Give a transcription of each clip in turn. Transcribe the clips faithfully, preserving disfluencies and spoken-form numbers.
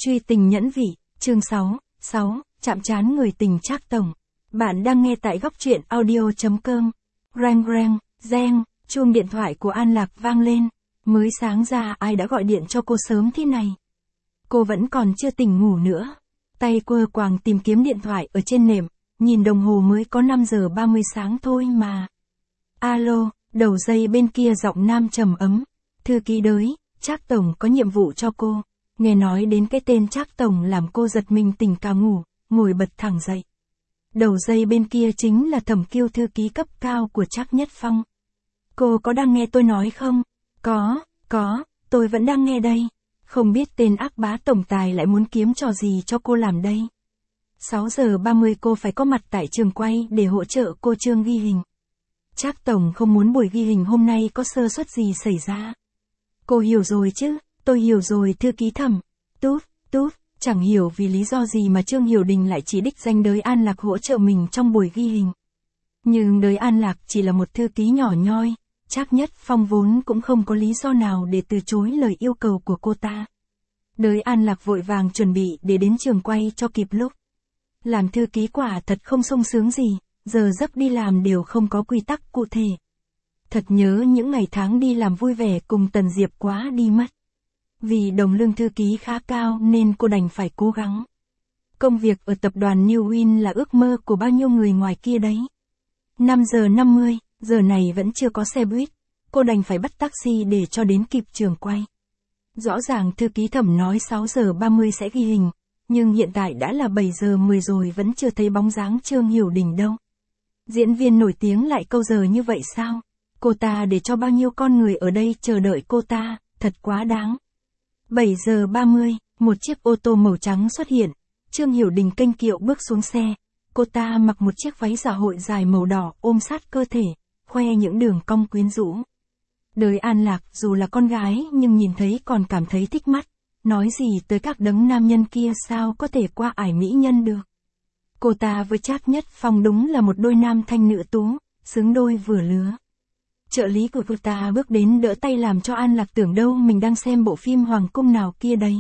Truy tình nhẫn vị, chương sáu, sáu, chạm trán người tình Trác tổng. Bạn đang nghe tại góc truyện audio.com. Reng reng, reng, chuông điện thoại của An Lạc vang lên. Mới sáng ra ai đã gọi điện cho cô sớm thế này. Cô vẫn còn chưa tỉnh ngủ nữa. Tay quơ quàng tìm kiếm điện thoại ở trên nệm, nhìn đồng hồ mới có năm giờ ba mươi sáng thôi mà. Alo, đầu dây bên kia giọng nam trầm ấm. Thư ký đới, Trác tổng có nhiệm vụ cho cô. Nghe nói đến cái tên Trác tổng làm cô giật mình tỉnh cả ngủ, ngồi bật thẳng dậy. Đầu dây bên kia chính là Thẩm Kiêu, thư ký cấp cao của Trác Nhất Phong. Cô có đang nghe tôi nói không? Có, có, tôi vẫn đang nghe đây. Không biết tên ác bá tổng tài lại muốn kiếm trò gì cho cô làm đây. sáu giờ ba mươi cô phải có mặt tại trường quay để hỗ trợ cô Trương ghi hình. Trác tổng không muốn buổi ghi hình hôm nay có sơ suất gì xảy ra. Cô hiểu rồi chứ, tôi hiểu rồi thư ký Thẩm. Tút, tút, chẳng hiểu vì lý do gì mà Trương Hiểu Đình lại chỉ đích danh Đới An Lạc hỗ trợ mình trong buổi ghi hình. Nhưng Đới An Lạc chỉ là một thư ký nhỏ nhoi, Trác Nhất Phong vốn cũng không có lý do nào để từ chối lời yêu cầu của cô ta. Đới An Lạc vội vàng chuẩn bị để đến trường quay cho kịp lúc. Làm thư ký quả thật không sung sướng gì, giờ giấc đi làm đều không có quy tắc cụ thể. Thật nhớ những ngày tháng đi làm vui vẻ cùng Tần Diệp quá đi mất. Vì đồng lương thư ký khá cao nên cô đành phải cố gắng. Công việc ở tập đoàn New Win là ước mơ của bao nhiêu người ngoài kia đấy. năm giờ năm mươi, giờ này vẫn chưa có xe buýt, cô đành phải bắt taxi để cho đến kịp trường quay. Rõ ràng thư ký Thẩm nói sáu giờ ba mươi sẽ ghi hình, nhưng hiện tại đã là bảy giờ mười rồi vẫn chưa thấy bóng dáng Trương Hiểu Đình đâu. Diễn viên nổi tiếng lại câu giờ như vậy sao? Cô ta để cho bao nhiêu con người ở đây chờ đợi cô ta, thật quá đáng. bảy giờ ba mươi, một chiếc ô tô màu trắng xuất hiện, Trương Hiểu Đình kênh kiệu bước xuống xe. Cô ta mặc một chiếc váy dạ hội dài màu đỏ ôm sát cơ thể, khoe những đường cong quyến rũ. Đới An Lạc dù là con gái nhưng nhìn thấy còn cảm thấy thích mắt, nói gì tới các đấng nam nhân kia sao có thể qua ải mỹ nhân được. Cô ta với Trác Nhất Phong đúng là một đôi nam thanh nữ tú, xứng đôi vừa lứa. Trợ lý của cô ta bước đến đỡ tay làm cho An Lạc tưởng đâu mình đang xem bộ phim Hoàng cung nào kia đấy.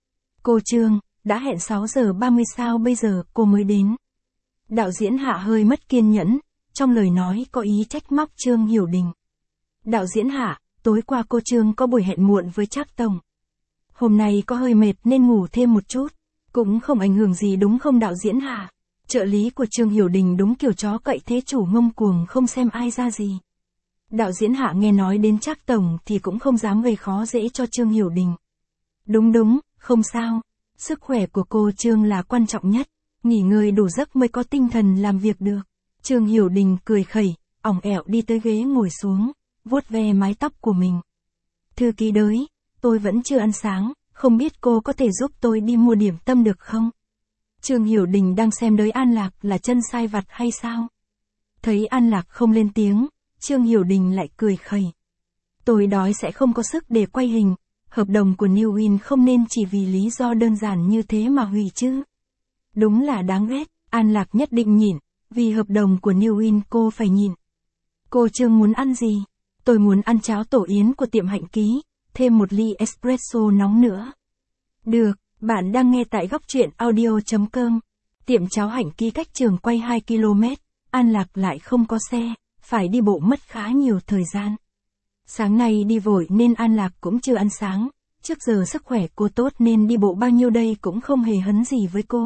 Cô Trương, đã hẹn sáu giờ ba mươi sao bây giờ cô mới đến. Đạo diễn Hạ hơi mất kiên nhẫn, trong lời nói có ý trách móc Trương Hiểu Đình. Đạo diễn Hạ, tối qua cô Trương có buổi hẹn muộn với Trác tổng. Hôm nay có hơi mệt nên ngủ thêm một chút, cũng không ảnh hưởng gì đúng không đạo diễn Hạ? Trợ lý của Trương Hiểu Đình đúng kiểu chó cậy thế chủ ngông cuồng không xem ai ra gì. Đạo diễn Hạ nghe nói đến Trác tổng thì cũng không dám gây khó dễ cho Trương Hiểu Đình. Đúng đúng, không sao. Sức khỏe của cô Trương là quan trọng nhất. Nghỉ ngơi đủ giấc mới có tinh thần làm việc được. Trương Hiểu Đình cười khẩy, ỏng ẻo đi tới ghế ngồi xuống, vuốt ve mái tóc của mình. Thư ký Đới, tôi vẫn chưa ăn sáng, không biết cô có thể giúp tôi đi mua điểm tâm được không? Trương Hiểu Đình đang xem Đới An Lạc là chân sai vặt hay sao? Thấy An Lạc không lên tiếng, Trương Hiểu Đình lại cười khẩy. Tôi đói sẽ không có sức để quay hình, hợp đồng của New Win không nên chỉ vì lý do đơn giản như thế mà hủy chứ. Đúng là đáng ghét, An Lạc nhất định nhịn, vì hợp đồng của New Win cô phải nhịn. Cô Trương muốn ăn gì? Tôi muốn ăn cháo tổ yến của tiệm Hạnh Ký, thêm một ly espresso nóng nữa. Được, bạn đang nghe tại góc truyện audio.com. Tiệm cháo Hạnh Ký cách trường quay hai ki lô mét, An Lạc lại không có xe, phải đi bộ mất khá nhiều thời gian. Sáng nay đi vội nên An Lạc cũng chưa ăn sáng, trước giờ sức khỏe cô tốt nên đi bộ bao nhiêu đây cũng không hề hấn gì với cô.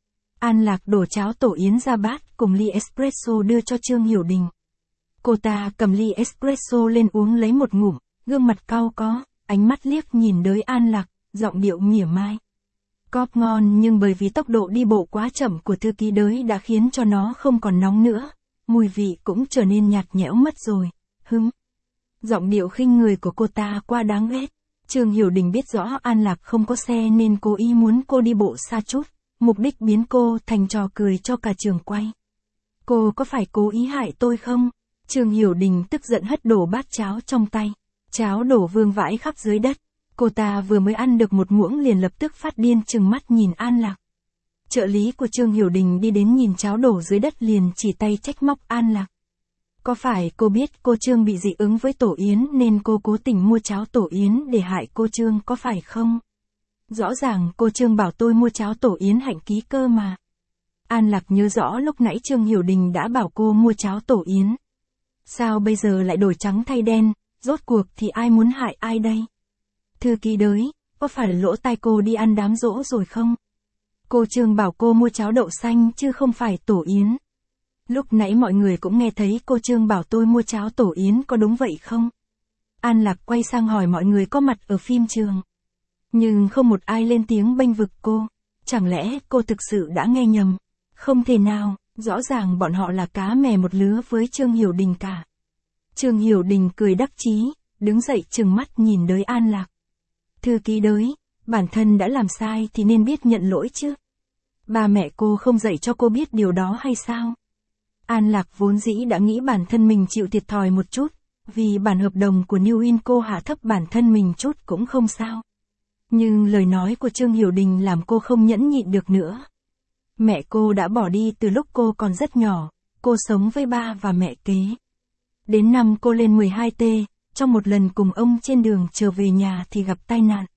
An Lạc đổ cháo tổ yến ra bát cùng ly espresso đưa cho Trương Hiểu Đình. Cô ta cầm ly espresso lên uống lấy một ngụm, gương mặt cau có, ánh mắt liếc nhìn Đới An Lạc, giọng điệu mỉa mai. Cóp ngon nhưng bởi vì tốc độ đi bộ quá chậm của thư ký Đới đã khiến cho nó không còn nóng nữa, mùi vị cũng trở nên nhạt nhẽo mất rồi, hứng. Giọng điệu khinh người của cô ta quá đáng ghét. Trương Hiểu Đình biết rõ An Lạc không có xe nên cố ý muốn cô đi bộ xa chút, mục đích biến cô thành trò cười cho cả trường quay. Cô có phải cố ý hại tôi không? Trương Hiểu Đình tức giận hất đổ bát cháo trong tay. Cháo đổ vương vãi khắp dưới đất. Cô ta vừa mới ăn được một muỗng liền lập tức phát điên trừng mắt nhìn An Lạc. Trợ lý của Trương Hiểu Đình đi đến nhìn cháo đổ dưới đất liền chỉ tay trách móc An Lạc. Có phải cô biết cô Trương bị dị ứng với tổ yến nên cô cố tình mua cháo tổ yến để hại cô Trương có phải không? Rõ ràng cô Trương bảo tôi mua cháo tổ yến hạnh ký cơ mà. An Lạc nhớ rõ lúc nãy Trương Hiểu Đình đã bảo cô mua cháo tổ yến. Sao bây giờ lại đổi trắng thay đen, rốt cuộc thì ai muốn hại ai đây? Thư ký đới, có phải lỗ tai cô đi ăn đám giỗ rồi không? Cô Trương bảo cô mua cháo đậu xanh chứ không phải tổ yến. Lúc nãy mọi người cũng nghe thấy cô Trương bảo tôi mua cháo tổ yến, có đúng vậy không? An Lạc quay sang hỏi mọi người có mặt ở phim trường. Nhưng không một ai lên tiếng bênh vực cô. Chẳng lẽ cô thực sự đã nghe nhầm? Không thể nào, rõ ràng bọn họ là cá mè một lứa với Trương Hiểu Đình cả. Trương Hiểu Đình cười đắc chí, đứng dậy trừng mắt nhìn đới An Lạc. Thư ký đới, bản thân đã làm sai thì nên biết nhận lỗi chứ. Ba mẹ cô không dạy cho cô biết điều đó hay sao? An Lạc vốn dĩ đã nghĩ bản thân mình chịu thiệt thòi một chút, vì bản hợp đồng của New In cô hạ thấp bản thân mình chút cũng không sao. Nhưng lời nói của Trương Hiểu Đình làm cô không nhẫn nhịn được nữa. Mẹ cô đã bỏ đi từ lúc cô còn rất nhỏ, cô sống với ba và mẹ kế. Đến năm cô lên mười hai tuổi, trong một lần cùng ông trên đường trở về nhà thì gặp tai nạn.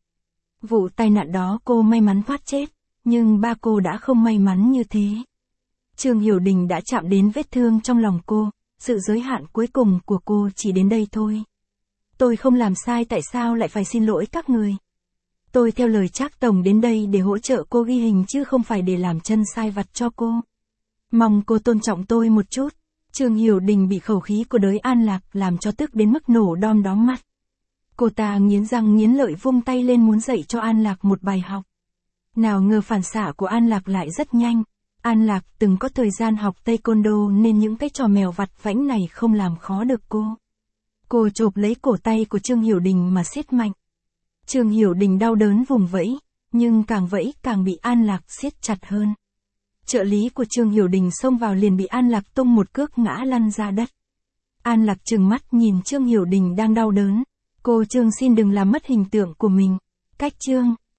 Vụ tai nạn đó cô may mắn thoát chết, nhưng ba cô đã không may mắn như thế. Trương Hiểu Đình đã chạm đến vết thương trong lòng cô, sự giới hạn cuối cùng của cô chỉ đến đây thôi. Tôi không làm sai, tại sao lại phải xin lỗi các người? Tôi theo lời Trác Tổng đến đây để hỗ trợ cô ghi hình chứ không phải để làm chân sai vặt cho cô. Mong cô tôn trọng tôi một chút. Trương Hiểu Đình bị khẩu khí của đới An Lạc làm cho tức đến mức nổ đom đóm mắt. Cô ta nghiến răng nghiến lợi vung tay lên muốn dạy cho An Lạc một bài học. Nào ngờ phản xạ của An Lạc lại rất nhanh. An Lạc từng có thời gian học taekwondo nên những cái trò mèo vặt vãnh này không làm khó được cô. Cô chộp lấy cổ tay của Trương Hiểu Đình mà siết mạnh. Trương Hiểu Đình đau đớn vùng vẫy, nhưng càng vẫy càng bị An Lạc siết chặt hơn. Trợ lý của Trương Hiểu Đình xông vào liền bị An Lạc tung một cước ngã lăn ra đất. An Lạc trừng mắt nhìn Trương Hiểu Đình đang đau đớn. Cô Trương xin đừng làm mất hình tượng của mình. Cách Trương.